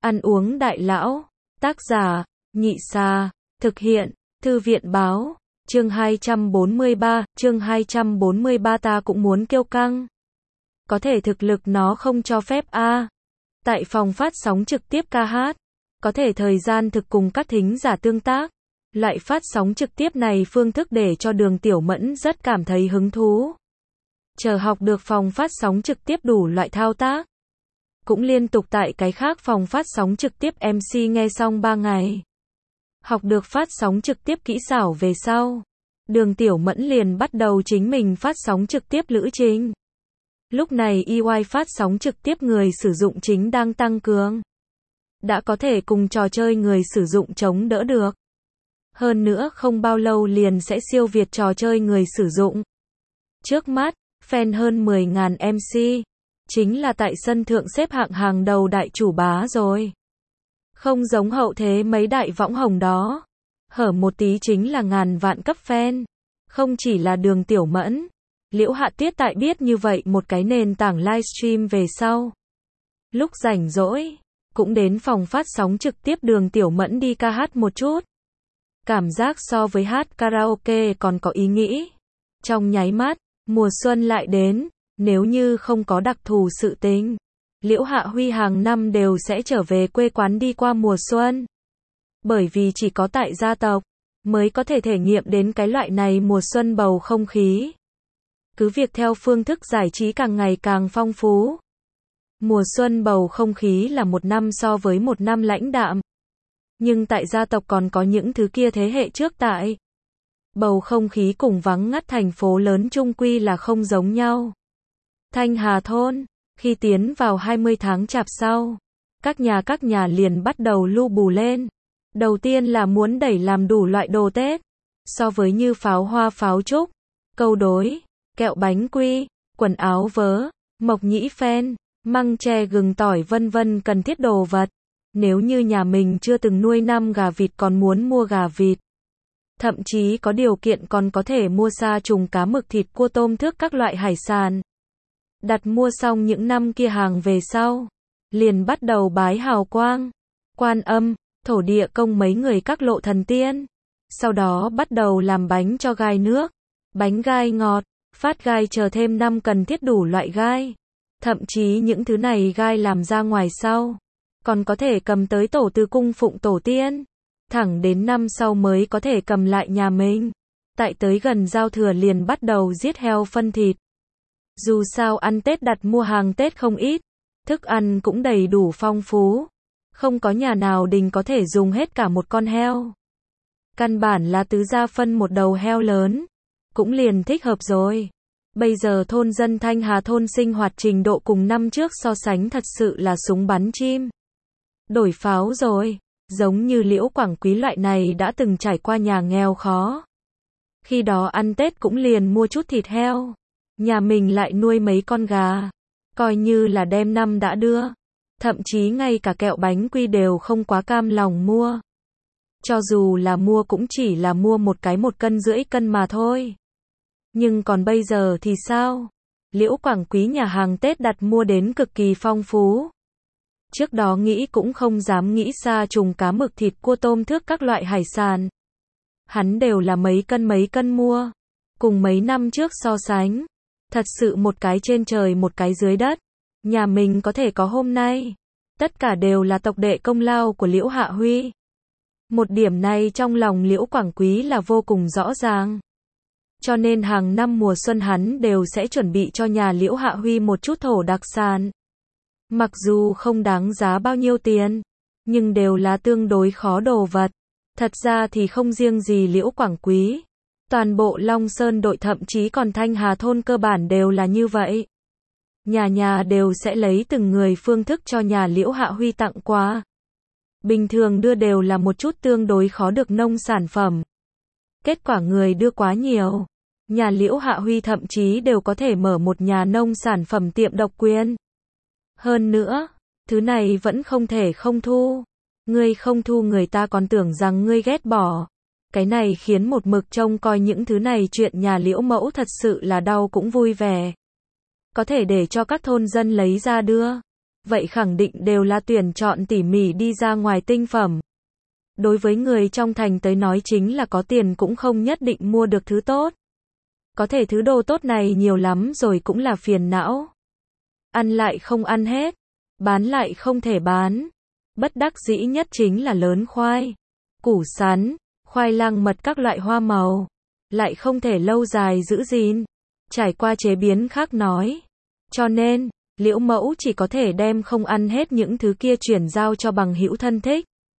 Ăn uống đại lão. Tác giả, Nhị Sa. Thực hiện, Thư viện báo. Chương 243, ta cũng muốn kiêu căng. Có thể thực lực nó không cho phép a. Tại phòng phát sóng trực tiếp ca hát, có thể thời gian thực cùng các thính giả tương tác. Loại phát sóng trực tiếp này phương thức để cho Đường Tiểu Mẫn rất cảm thấy hứng thú. Chờ học được phòng phát sóng trực tiếp đủ loại thao tác. Cũng liên tục tại cái khác phòng phát sóng trực tiếp MC nghe xong 3 ngày. Học được phát sóng trực tiếp kỹ xảo về sau. Đường Tiểu Mẫn liền bắt đầu chính mình phát sóng trực tiếp lữ trình. Lúc này EY phát sóng trực tiếp người sử dụng chính đang tăng cường. Đã có thể cùng trò chơi người sử dụng chống đỡ được. Hơn nữa không bao lâu liền sẽ siêu việt trò chơi người sử dụng. Trước mắt, fan hơn 10.000 MC. Chính là tại sân thượng xếp hạng hàng đầu đại chủ bá rồi. Không giống hậu thế mấy đại võng hồng đó. Hở một tí chính là ngàn vạn cấp fan. Không chỉ là Đường Tiểu Mẫn. Liễu Hạ Tuyết tại biết như vậy một cái nền tảng livestream về sau. Lúc rảnh rỗi, cũng đến phòng phát sóng trực tiếp Đường Tiểu Mẫn đi ca hát một chút. Cảm giác so với hát karaoke còn có ý nghĩ. Trong nháy mắt, mùa xuân lại đến, nếu như không có đặc thù sự tình, Liễu Hạ Huy hàng năm đều sẽ trở về quê quán đi qua mùa xuân. Bởi vì chỉ có tại gia tộc, mới có thể thể nghiệm đến cái loại này mùa xuân bầu không khí. Cứ việc theo phương thức giải trí càng ngày càng phong phú. Mùa xuân bầu không khí là một năm so với một năm lãnh đạm. Nhưng tại gia tộc còn có những thứ kia thế hệ trước tại. Bầu không khí cùng vắng ngắt thành phố lớn chung quy là không giống nhau. Thanh Hà thôn, khi tiến vào 20 tháng chạp sau, các nhà liền bắt đầu lu bù lên. Đầu tiên là muốn đẩy làm đủ loại đồ Tết, so với như pháo hoa pháo trúc, câu đối, kẹo bánh quy, quần áo vớ, mộc nhĩ phen, măng tre gừng tỏi vân vân cần thiết đồ vật. Nếu như nhà mình chưa từng nuôi năm gà vịt còn muốn mua gà vịt. Thậm chí có điều kiện còn có thể mua sa trùng cá mực thịt cua tôm thước các loại hải sản. Đặt mua xong những năm kia hàng về sau, liền bắt đầu bái hào quang, Quan Âm, thổ địa công mấy người các lộ thần tiên. Sau đó bắt đầu làm bánh cho gai nước, bánh gai ngọt, phát gai chờ thêm năm cần thiết đủ loại gai. Thậm chí những thứ này gai làm ra ngoài sau, còn có thể cầm tới tổ tư cung phụng tổ tiên. Thẳng đến năm sau mới có thể cầm lại nhà mình. Tại tới gần giao thừa liền bắt đầu giết heo phân thịt. Dù sao ăn Tết đặt mua hàng Tết không ít, thức ăn cũng đầy đủ phong phú. Không có nhà nào đình có thể dùng hết cả một con heo. Căn bản là tứ gia phân một đầu heo lớn, cũng liền thích hợp rồi. Bây giờ thôn dân Thanh Hà thôn sinh hoạt trình độ cùng năm trước so sánh thật sự là súng bắn chim. Đổi pháo rồi. Giống như Liễu Quảng Quý loại này đã từng trải qua nhà nghèo khó. Khi đó ăn Tết cũng liền mua chút thịt heo. Nhà mình lại nuôi mấy con gà. Coi như là đem năm đã đưa. Thậm chí ngay cả kẹo bánh quy đều không quá cam lòng mua. Cho dù là mua cũng chỉ là mua 1,1,5 cân mà thôi. Nhưng còn bây giờ thì sao? Liễu Quảng Quý nhà hàng Tết đặt mua đến cực kỳ phong phú. Trước đó nghĩ cũng không dám nghĩ sa trùng cá mực thịt cua tôm thước các loại hải sản. Hắn đều là mấy cân mua. Cùng mấy năm trước so sánh. Thật sự một cái trên trời một cái dưới đất. Nhà mình có thể có hôm nay. Tất cả đều là tộc đệ công lao của Liễu Hạ Huy. Một điểm này trong lòng Liễu Quảng Quý là vô cùng rõ ràng. Cho nên hàng năm mùa xuân hắn đều sẽ chuẩn bị cho nhà Liễu Hạ Huy một chút thổ đặc sản. Mặc dù không đáng giá bao nhiêu tiền, nhưng đều là tương đối khó đồ vật. Thật ra thì không riêng gì Liễu Quảng Quý. Toàn bộ Long Sơn đội thậm chí còn Thanh Hà thôn cơ bản đều là như vậy. Nhà đều sẽ lấy từng người phương thức cho nhà Liễu Hạ Huy tặng quà. Bình thường đưa đều là một chút tương đối khó được nông sản phẩm. Kết quả người đưa quá nhiều. Nhà Liễu Hạ Huy thậm chí đều có thể mở một nhà nông sản phẩm tiệm độc quyền. Hơn nữa, thứ này vẫn không thể không thu. Ngươi không thu người ta còn tưởng rằng ngươi ghét bỏ. Cái này khiến một mực trông coi những thứ này chuyện nhà Liễu mẫu thật sự là đau cũng vui vẻ. Có thể để cho các thôn dân lấy ra đưa. vậy khẳng định đều là tuyển chọn tỉ mỉ đi ra ngoài tinh phẩm. Đối với người trong thành tới nói chính là có tiền cũng không nhất định mua được thứ tốt. Có thể thứ đồ tốt này nhiều lắm rồi cũng là phiền não. Ăn lại không ăn hết, bán lại không thể bán. Bất đắc dĩ nhất chính là lớn khoai, củ sắn, khoai lang mật các loại hoa màu, lại không thể lâu dài giữ gìn, trải qua chế biến khác nói. Cho nên, Liễu Mẫu chỉ có thể đem không ăn hết những thứ kia chuyển giao cho bằng hữu thân thích.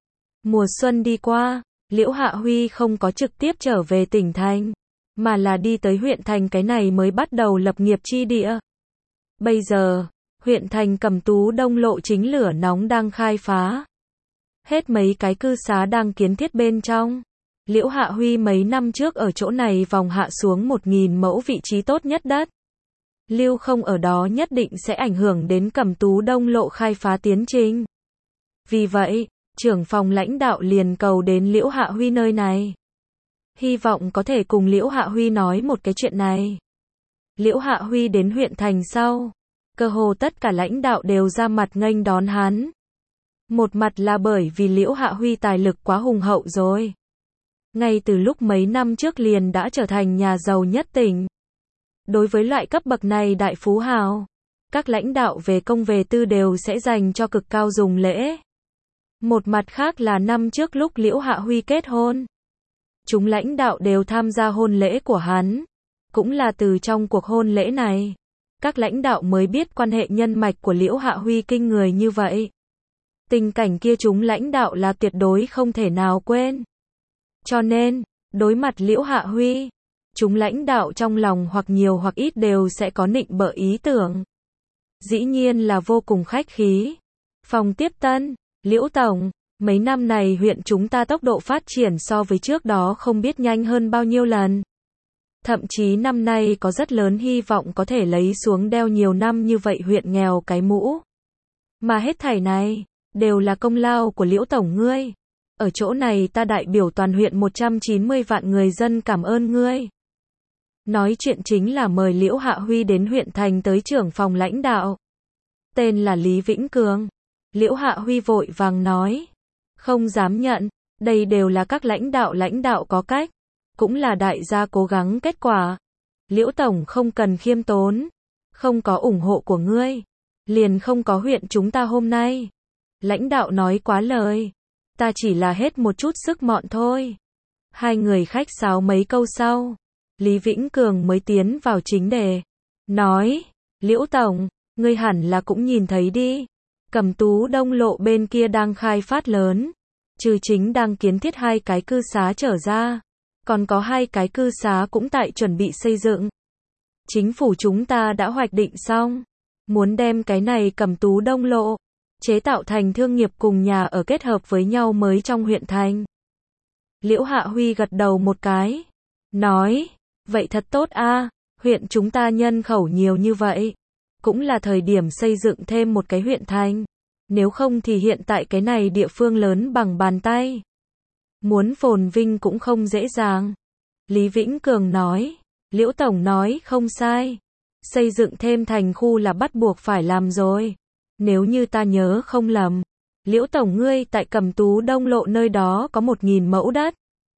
Mùa xuân đi qua, Liễu Hạ Huy không có trực tiếp trở về tỉnh thành, mà là đi tới huyện thành, cái này mới bắt đầu lập nghiệp chi địa. Bây giờ, huyện thành Cẩm Tú Đông lộ chính lửa nóng đang khai phá. Hết mấy cái cư xá đang kiến thiết bên trong. Liễu Hạ Huy mấy năm trước ở chỗ này vòng hạ xuống 1.000 mẫu vị trí tốt nhất đất. Lưu không ở đó nhất định sẽ ảnh hưởng đến Cẩm Tú Đông lộ khai phá tiến trình. Vì vậy, trưởng phòng lãnh đạo liền cầu đến Liễu Hạ Huy nơi này. Hy vọng có thể cùng Liễu Hạ Huy nói một cái chuyện này. Liễu Hạ Huy đến huyện thành sau, cơ hồ tất cả lãnh đạo đều ra mặt nghênh đón hắn. Một mặt là bởi vì Liễu Hạ Huy tài lực quá hùng hậu rồi. Ngay từ lúc mấy năm trước liền đã trở thành nhà giàu nhất tỉnh. Đối với loại cấp bậc này đại phú hào, các lãnh đạo về công về tư đều sẽ dành cho cực cao dùng lễ. Một mặt khác là năm trước lúc Liễu Hạ Huy kết hôn, chúng lãnh đạo đều tham gia hôn lễ của hắn. Cũng là từ trong cuộc hôn lễ này, các lãnh đạo mới biết quan hệ nhân mạch của Liễu Hạ Huy kinh người như vậy. Tình cảnh kia chúng lãnh đạo là tuyệt đối không thể nào quên. Cho nên, đối mặt Liễu Hạ Huy, chúng lãnh đạo trong lòng hoặc nhiều hoặc ít đều sẽ có nịnh bợ ý tưởng. Dĩ nhiên là vô cùng khách khí. Phòng tiếp tân, Liễu Tổng, mấy năm này huyện chúng ta tốc độ phát triển so với trước đó không biết nhanh hơn bao nhiêu lần. Thậm chí năm nay có rất lớn hy vọng có thể lấy xuống đeo nhiều năm như vậy huyện nghèo cái mũ. Mà hết thảy này, đều là công lao của Liễu Tổng ngươi. Ở chỗ này ta đại biểu toàn huyện 190 vạn người dân cảm ơn ngươi. Nói chuyện chính là mời Liễu Hạ Huy đến huyện thành tới trưởng phòng lãnh đạo. Tên là Lý Vĩnh Cường. Liễu Hạ Huy vội vàng nói. Không dám nhận, đây đều là các lãnh đạo có cách. Cũng là đại gia cố gắng kết quả. Liễu Tổng không cần khiêm tốn. Không có ủng hộ của ngươi, liền không có huyện chúng ta hôm nay. Lãnh đạo nói quá lời. Ta chỉ là hết một chút sức mọn thôi. Hai người khách sáo mấy câu sau, Lý Vĩnh Cường mới tiến vào chính đề. Nói, Liễu Tổng, ngươi hẳn là cũng nhìn thấy đi. Cẩm Tú Đông lộ bên kia đang khai phát lớn. Trừ chính đang kiến thiết 2 cái cư xá trở ra. Còn có 2 cái cư xá cũng tại chuẩn bị xây dựng. Chính phủ chúng ta đã hoạch định xong. Muốn đem cái này Cẩm Tú Đông lộ chế tạo thành thương nghiệp cùng nhà ở kết hợp với nhau mới trong huyện thành. Liễu Hạ Huy gật đầu một cái. Nói, vậy thật tốt a, huyện chúng ta nhân khẩu nhiều như vậy. Cũng là thời điểm xây dựng thêm một cái huyện thành. Nếu không thì hiện tại cái này địa phương lớn bằng bàn tay. Muốn phồn vinh cũng không dễ dàng. Lý Vĩnh Cường nói, Liễu Tổng nói không sai. Xây dựng thêm thành khu là bắt buộc phải làm rồi. Nếu như ta nhớ không lầm, Liễu Tổng ngươi tại Cẩm Tú Đông lộ nơi đó có 1.000 mẫu đất.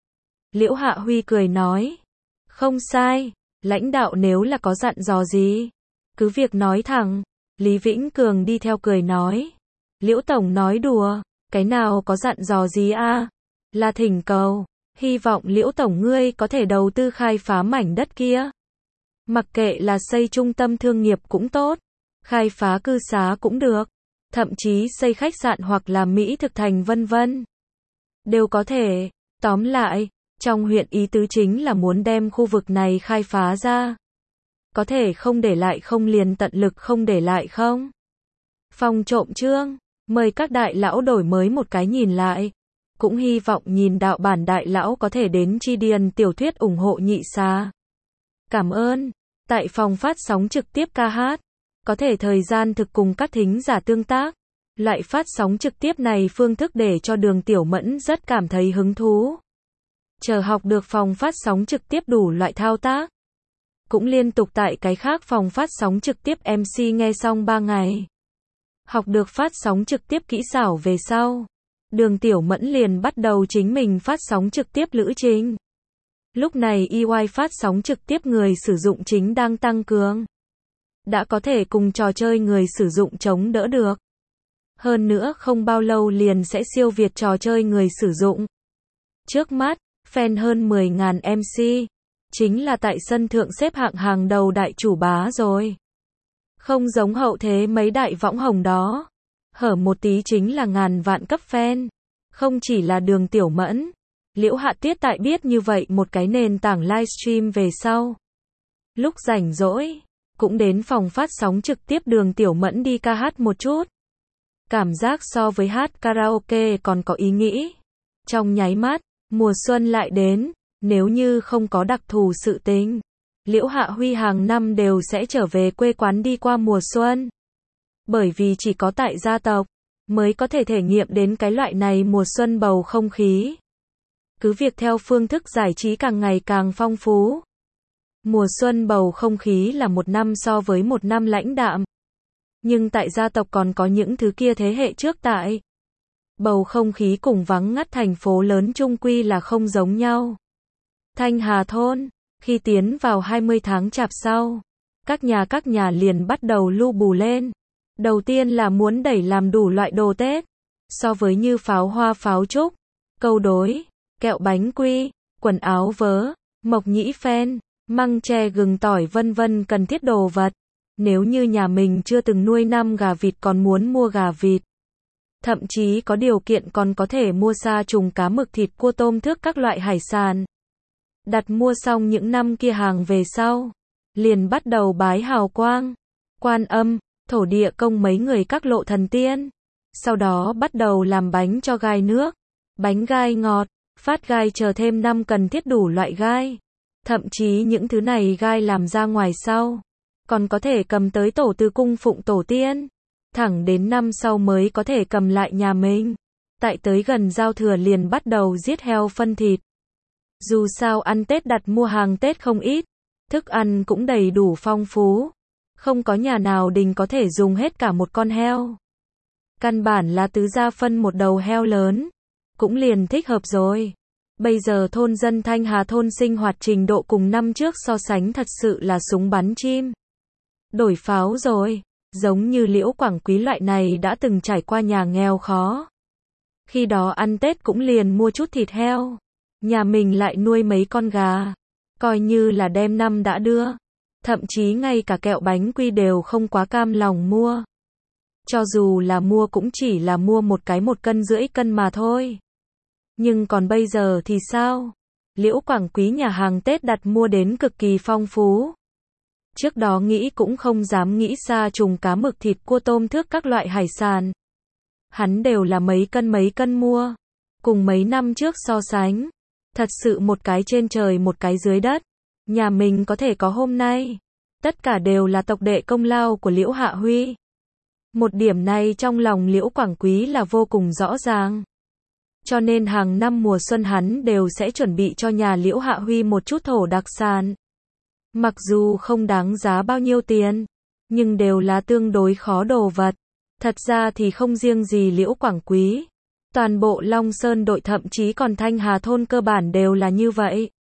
Liễu Hạ Huy cười nói, không sai, lãnh đạo nếu là có dặn dò gì, cứ việc nói thẳng. Lý Vĩnh Cường đi theo cười nói, Liễu Tổng nói đùa, cái nào có dặn dò gì a? Là thỉnh cầu, hy vọng Liễu Tổng ngươi có thể đầu tư khai phá mảnh đất kia. Mặc kệ là xây trung tâm thương nghiệp cũng tốt, khai phá cư xá cũng được, thậm chí xây khách sạn hoặc là Mỹ thực thành vân vân. Đều có thể, tóm lại, trong huyện ý tứ chính là muốn đem khu vực này khai phá ra. Có thể không để lại không liền tận lực không để lại không. Phòng trộm chương, mời các đại lão đổi mới một cái nhìn lại. Cũng hy vọng nhìn đạo bản đại lão có thể đến chi điền tiểu thuyết ủng hộ nhị xà. Cảm ơn. Tại phòng phát sóng trực tiếp ca hát, có thể thời gian thực cùng các thính giả tương tác. Loại phát sóng trực tiếp này phương thức để cho Đường Tiểu Mẫn rất cảm thấy hứng thú. Chờ học được phòng phát sóng trực tiếp đủ loại thao tác. Cũng liên tục tại cái khác phòng phát sóng trực tiếp MC nghe xong 3 ngày. Học được phát sóng trực tiếp kỹ xảo về sau, Đường Tiểu Mẫn liền bắt đầu chính mình phát sóng trực tiếp lữ trình. Lúc này EY phát sóng trực tiếp người sử dụng chính đang tăng cường. Đã có thể cùng trò chơi người sử dụng chống đỡ được. Hơn nữa không bao lâu liền sẽ siêu việt trò chơi người sử dụng. Trước mắt, fan hơn 10.000 MC, chính là tại sân thượng xếp hạng hàng đầu đại chủ bá rồi. Không giống hậu thế mấy đại võng hồng đó. Hở một tí chính là ngàn vạn cấp fan. Không chỉ là Đường Tiểu Mẫn, Liễu Hạ Tiết tại biết như vậy một cái nền tảng livestream về sau. Lúc rảnh rỗi, cũng đến phòng phát sóng trực tiếp Đường Tiểu Mẫn đi ca hát một chút. Cảm giác so với hát karaoke còn có ý nghĩ. Trong nháy mắt, mùa xuân lại đến, nếu như không có đặc thù sự tình, Liễu Hạ Huy hàng năm đều sẽ trở về quê quán đi qua mùa xuân. Bởi vì chỉ có tại gia tộc, mới có thể thể nghiệm đến cái loại này mùa xuân bầu không khí. Cứ việc theo phương thức giải trí càng ngày càng phong phú. Mùa xuân bầu không khí là một năm so với một năm lãnh đạm. Nhưng tại gia tộc còn có những thứ kia thế hệ trước tại. Bầu không khí cùng vắng ngắt thành phố lớn chung quy là không giống nhau. Thanh Hà Thôn, khi tiến vào 20 tháng chạp sau, các nhà liền bắt đầu lu bù lên. Đầu tiên là muốn đẩy làm đủ loại đồ Tết. So với như pháo hoa pháo trúc, câu đối, kẹo bánh quy, quần áo vớ, mộc nhĩ phen, măng tre gừng tỏi vân vân cần thiết đồ vật. Nếu như nhà mình chưa từng nuôi năm gà vịt còn muốn mua gà vịt. Thậm chí có điều kiện còn có thể mua sa trùng cá mực thịt cua tôm thước các loại hải sản. Đặt mua xong những năm kia hàng về sau, liền bắt đầu bái hào quang, Quan Âm, thổ địa công mấy người các lộ thần tiên. Sau đó bắt đầu làm bánh cho gai nước, bánh gai ngọt, phát gai chờ thêm năm cần thiết đủ loại gai. Thậm chí những thứ này gai làm ra ngoài sau, còn có thể cầm tới tổ từ cung phụng tổ tiên. Thẳng đến năm sau mới có thể cầm lại nhà mình. Tại tới gần giao thừa liền bắt đầu giết heo phân thịt. Dù sao ăn Tết đặt mua hàng Tết không ít, thức ăn cũng đầy đủ phong phú. Không có nhà nào đình có thể dùng hết cả một con heo. Căn bản là tứ gia phân một đầu heo lớn, cũng liền thích hợp rồi. Bây giờ thôn dân Thanh Hà thôn sinh hoạt trình độ cùng năm trước so sánh thật sự là súng bắn chim. Đổi pháo rồi, giống như Liễu Quảng Quý loại này đã từng trải qua nhà nghèo khó. Khi đó ăn Tết cũng liền mua chút thịt heo. Nhà mình lại nuôi mấy con gà. Coi như là đem năm đã đưa. Thậm chí ngay cả kẹo bánh quy đều không quá cam lòng mua. Cho dù là mua cũng chỉ là mua một cái 1,5 cân mà thôi. Nhưng còn bây giờ thì sao? Liễu Quảng Quý nhà hàng Tết đặt mua đến cực kỳ phong phú. Trước đó nghĩ cũng không dám nghĩ sa trùng cá mực thịt cua tôm thước các loại hải sản. Hắn đều là mấy cân mua. Cùng mấy năm trước so sánh. Thật sự một cái trên trời một cái dưới đất. Nhà mình có thể có hôm nay. Tất cả đều là tộc đệ công lao của Liễu Hạ Huy. Một điểm này trong lòng Liễu Quảng Quý là vô cùng rõ ràng. Cho nên hàng năm mùa xuân hắn đều sẽ chuẩn bị cho nhà Liễu Hạ Huy một chút thổ đặc sản. Mặc dù không đáng giá bao nhiêu tiền, nhưng đều là tương đối khó đồ vật. Thật ra thì không riêng gì Liễu Quảng Quý. Toàn bộ Long Sơn đội thậm chí còn Thanh Hà thôn cơ bản đều là như vậy.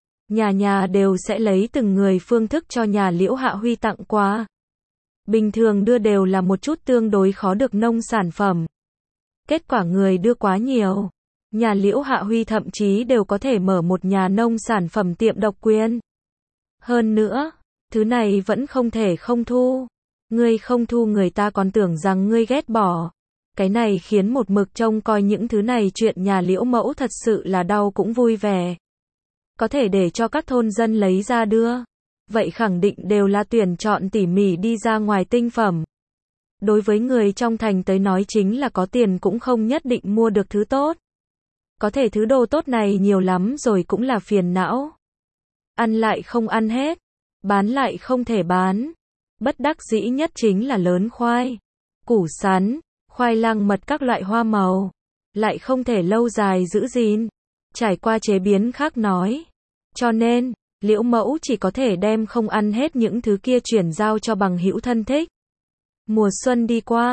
Nhà đều sẽ lấy từng người phương thức cho nhà Liễu Hạ Huy tặng quà. Bình thường đưa đều là một chút tương đối khó được nông sản phẩm. Kết quả người đưa quá nhiều. Nhà Liễu Hạ Huy thậm chí đều có thể mở một nhà nông sản phẩm tiệm độc quyền. Hơn nữa, thứ này vẫn không thể không thu. Ngươi không thu người ta còn tưởng rằng ngươi ghét bỏ. Cái này khiến một mực trông coi những thứ này chuyện nhà Liễu mẫu thật sự là đau cũng vui vẻ. Có thể để cho các thôn dân lấy ra đưa. Vậy khẳng định đều là tuyển chọn tỉ mỉ đi ra ngoài tinh phẩm. Đối với người trong thành tới nói chính là có tiền cũng không nhất định mua được thứ tốt. Có thể thứ đồ tốt này nhiều lắm rồi cũng là phiền não. Ăn lại không ăn hết. Bán lại không thể bán. Bất đắc dĩ nhất chính là lớn khoai, củ sắn, khoai lang mật các loại hoa màu. Lại không thể lâu dài giữ gìn. Trải qua chế biến khác nói. Cho nên, Liễu mẫu chỉ có thể đem không ăn hết những thứ kia chuyển giao cho bằng hữu thân thích. Mùa xuân đi qua,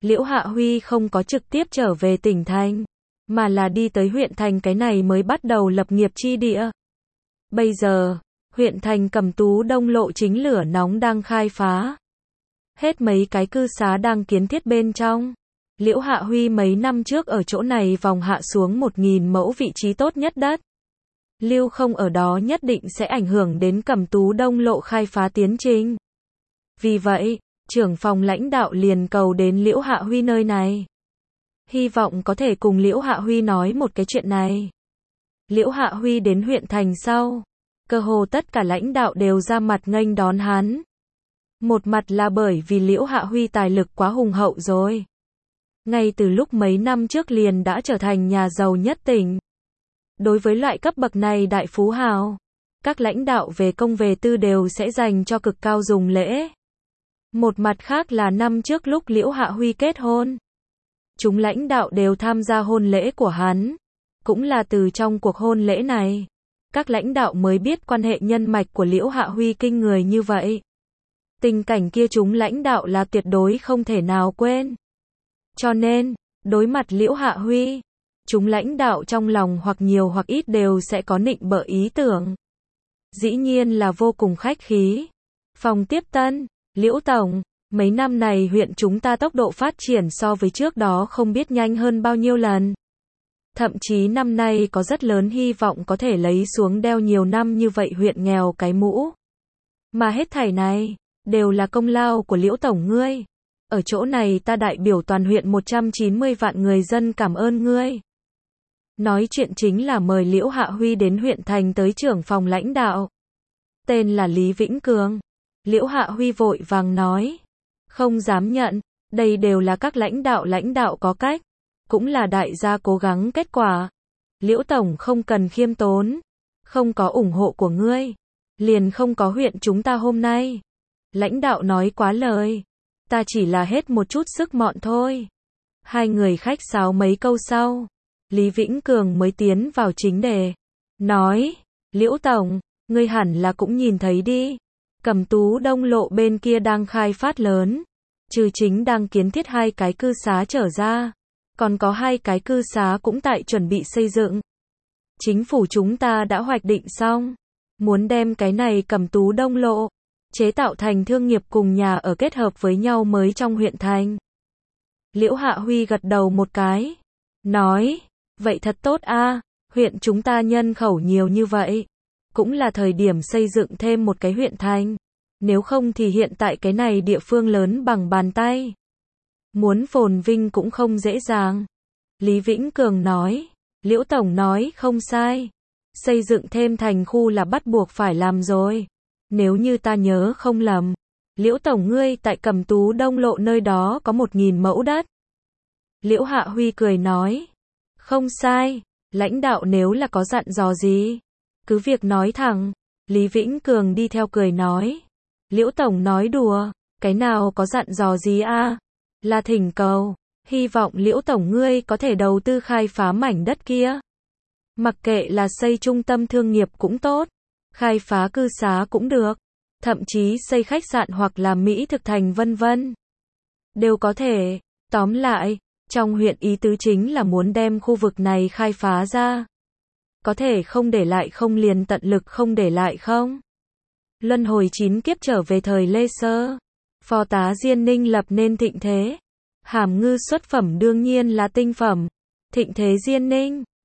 Liễu Hạ Huy không có trực tiếp trở về tỉnh thành, mà là đi tới huyện thành, cái này mới bắt đầu lập nghiệp chi địa. Bây giờ, huyện thành Cẩm Tú Đông lộ chính lửa nóng đang khai phá. Hết mấy cái cư xá đang kiến thiết bên trong. Liễu Hạ Huy mấy năm trước ở chỗ này vòng hạ xuống 1.000 mẫu vị trí tốt nhất đất. Lưu không ở đó nhất định sẽ ảnh hưởng đến Cẩm Tú Đông lộ khai phá tiến trình. Vì vậy, trưởng phòng lãnh đạo liền cầu đến Liễu Hạ Huy nơi này. Hy vọng có thể cùng Liễu Hạ Huy nói một cái chuyện này. Liễu Hạ Huy đến huyện thành sau, cơ hồ tất cả lãnh đạo đều ra mặt nghênh đón hắn. Một mặt là bởi vì Liễu Hạ Huy tài lực quá hùng hậu rồi. Ngay từ lúc mấy năm trước liền đã trở thành nhà giàu nhất tỉnh. Đối với loại cấp bậc này đại phú hào, các lãnh đạo về công về tư đều sẽ dành cho cực cao dùng lễ. Một mặt khác là năm trước lúc Liễu Hạ Huy kết hôn, chúng lãnh đạo đều tham gia hôn lễ của hắn. Cũng là từ trong cuộc hôn lễ này, các lãnh đạo mới biết quan hệ nhân mạch của Liễu Hạ Huy kinh người như vậy. Tình cảnh kia chúng lãnh đạo là tuyệt đối không thể nào quên. Cho nên, đối mặt Liễu Hạ Huy, chúng lãnh đạo trong lòng hoặc nhiều hoặc ít đều sẽ có nịnh bợ ý tưởng. Dĩ nhiên là vô cùng khách khí. Phòng tiếp tân, Liễu Tổng, mấy năm này huyện chúng ta tốc độ phát triển so với trước đó không biết nhanh hơn bao nhiêu lần. Thậm chí năm nay có rất lớn hy vọng có thể lấy xuống đeo nhiều năm như vậy huyện nghèo cái mũ. Mà hết thảy này, đều là công lao của Liễu Tổng ngươi. Ở chỗ này ta đại biểu toàn huyện 190 vạn người dân cảm ơn ngươi. Nói chuyện chính là mời Liễu Hạ Huy đến huyện thành tới trưởng phòng lãnh đạo. Tên là Lý Vĩnh Cường. Liễu Hạ Huy vội vàng nói. Không dám nhận, đây đều là các lãnh đạo có cách. Cũng là đại gia cố gắng kết quả. Liễu Tổng không cần khiêm tốn. Không có ủng hộ của ngươi, liền không có huyện chúng ta hôm nay. Lãnh đạo nói quá lời. Ta chỉ là hết một chút sức mọn thôi. Hai người khách sáo mấy câu sau, Lý Vĩnh Cường mới tiến vào chính đề. Nói, Liễu Tổng, ngươi hẳn là cũng nhìn thấy đi. Cẩm Tú Đông lộ bên kia đang khai phát lớn. Trừ chính đang kiến thiết 2 cái cư xá trở ra. Còn có 2 cái cư xá cũng tại chuẩn bị xây dựng. Chính phủ chúng ta đã hoạch định xong. Muốn đem cái này Cẩm Tú Đông lộ chế tạo thành thương nghiệp cùng nhà ở kết hợp với nhau mới trong huyện thành. Liễu Hạ Huy gật đầu một cái. Nói, vậy thật tốt a, huyện chúng ta nhân khẩu nhiều như vậy. Cũng là thời điểm xây dựng thêm một cái huyện thành. Nếu không thì hiện tại cái này địa phương lớn bằng bàn tay. Muốn phồn vinh cũng không dễ dàng. Lý Vĩnh Cường nói, Liễu Tổng nói không sai. Xây dựng thêm thành khu là bắt buộc phải làm rồi. Nếu như ta nhớ không lầm, Liễu Tổng ngươi tại Cẩm Tú Đông lộ nơi đó có 1.000 mẫu đất. Liễu Hạ Huy cười nói, không sai, lãnh đạo nếu là có dặn dò gì, cứ việc nói thẳng. Lý Vĩnh Cường đi theo cười nói, Liễu Tổng nói đùa, cái nào có dặn dò gì a? Là thỉnh cầu, hy vọng Liễu Tổng ngươi có thể đầu tư khai phá mảnh đất kia. Mặc kệ là xây trung tâm thương nghiệp cũng tốt, khai phá cư xá cũng được, thậm chí xây khách sạn hoặc là Mỹ thực thành vân vân. Đều có thể, tóm lại, trong huyện ý tứ chính là muốn đem khu vực này khai phá ra. Có thể không để lại không liền tận lực không để lại không. Luân hồi 9 kiếp trở về thời Lê Sơ, phò tá Diên Ninh lập nên thịnh thế. Hàm ngư xuất phẩm đương nhiên là tinh phẩm. Thịnh thế Diên Ninh,